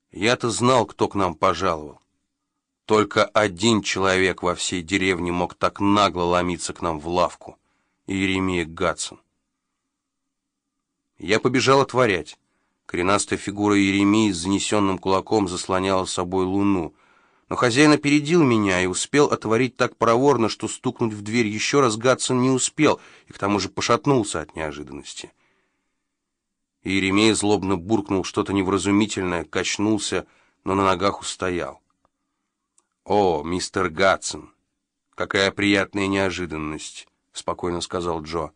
Я-то знал, кто к нам пожаловал. Только один человек во всей деревне мог так нагло ломиться к нам в лавку — Иеремия Гатсон. Я побежал отворять. Коренастая фигура Иеремии с занесенным кулаком заслоняла собой луну. Но хозяин опередил меня и успел отворить так проворно, что стукнуть в дверь еще раз Гатсон не успел, и к тому же пошатнулся от неожиданности. Иеремия злобно буркнул что-то невразумительное, качнулся, но на ногах устоял. «О, мистер Гатсон, какая приятная неожиданность», — спокойно сказал Джо.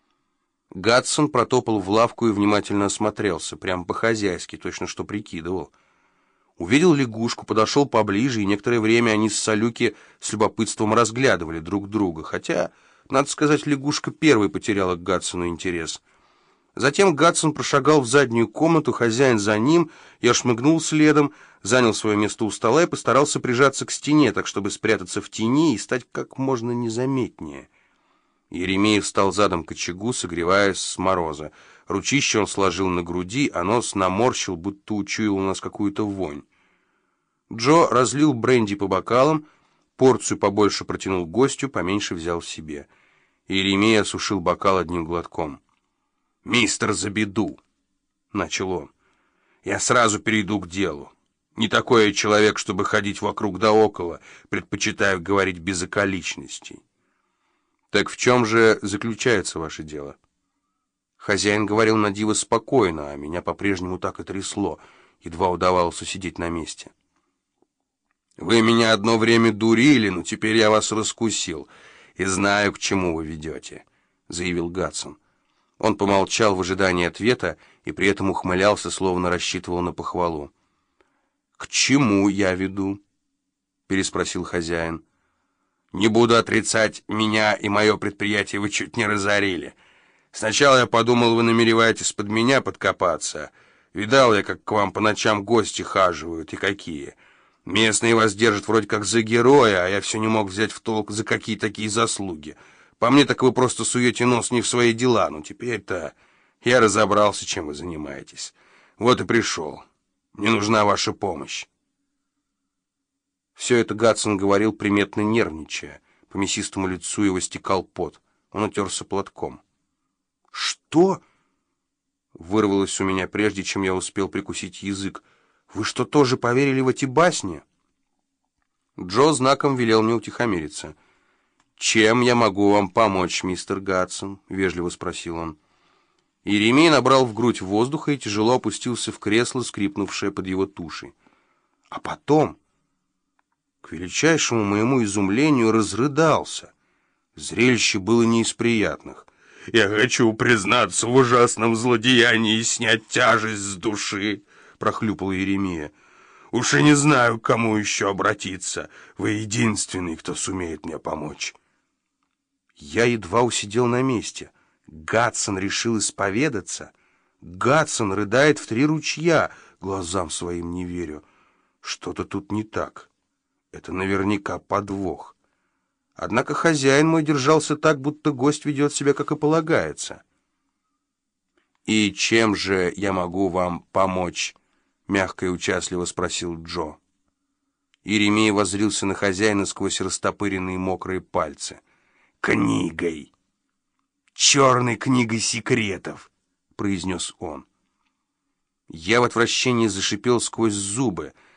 Гатсон протопал в лавку и внимательно осмотрелся, прямо по-хозяйски, точно что прикидывал. Увидел лягушку, подошел поближе, и некоторое время они с Салюки с любопытством разглядывали друг друга, хотя, надо сказать, лягушка первой потеряла к Гатсону интерес. Затем Гатсон прошагал в заднюю комнату, хозяин за ним, я шмыгнул следом, занял свое место у стола и постарался прижаться к стене, так чтобы спрятаться в тени и стать как можно незаметнее. Еремеев встал задом к очагу, согреваясь с мороза. Ручище он сложил на груди, а нос наморщил, будто учуял у нас какую-то вонь. Джо разлил бренди по бокалам, порцию побольше протянул гостю, поменьше взял себе. Еремей осушил бокал одним глотком. «Мистер Забеду», — начал он, — «я сразу перейду к делу. Не такой я человек, чтобы ходить вокруг да около, предпочитаю говорить без околичностей». «Так в чем же заключается ваше дело?» Хозяин говорил на диво спокойно, а меня по-прежнему так и трясло, едва удавалось усидеть на месте. «Вы меня одно время дурили, но теперь я вас раскусил и знаю, к чему вы ведете», — заявил Гатсон. Он помолчал в ожидании ответа и при этом ухмылялся, словно рассчитывал на похвалу. «К чему я веду?» — переспросил хозяин. «Не буду отрицать, меня и мое предприятие вы чуть не разорили. Сначала я подумал, вы намереваетесь под меня подкопаться. Видал я, как к вам по ночам гости хаживают, и какие. Местные вас держат вроде как за героя, а я все не мог взять в толк, за какие такие заслуги. По мне так вы просто суете нос не в свои дела, но теперь-то я разобрался, чем вы занимаетесь. Вот и пришел. Мне нужна ваша помощь». Все это Гатсон говорил, приметно нервничая. По мясистому лицу его стекал пот. Он утерся платком. «Что?» — вырвалось у меня, прежде чем я успел прикусить язык. «Вы что, тоже поверили в эти басни?» Джо знаком велел мне утихомириться. «Чем я могу вам помочь, мистер Гатсон?» — вежливо спросил он. Иеремей набрал в грудь воздуха и тяжело опустился в кресло, скрипнувшее под его тушей. А потом, к величайшему моему изумлению, разрыдался. Зрелище было не из приятных. «Я хочу признаться в ужасном злодеянии и снять тяжесть с души», — прохлюпал Иеремия. «Уж и не знаю, к кому еще обратиться. Вы единственный, кто сумеет мне помочь». Я едва усидел на месте. Гатсон решил исповедаться. Гатсон рыдает в 3 ручья. Глазам своим не верю. Что-то тут не так. Это наверняка подвох. Однако хозяин мой держался так, будто гость ведет себя, как и полагается. «И чем же я могу вам помочь?» — мягко и участливо спросил Джо. Иеремия воззрился на хозяина сквозь растопыренные мокрые пальцы. «Книгой! Черной книгой секретов!» — произнес он. Я в отвращении зашипел сквозь зубы.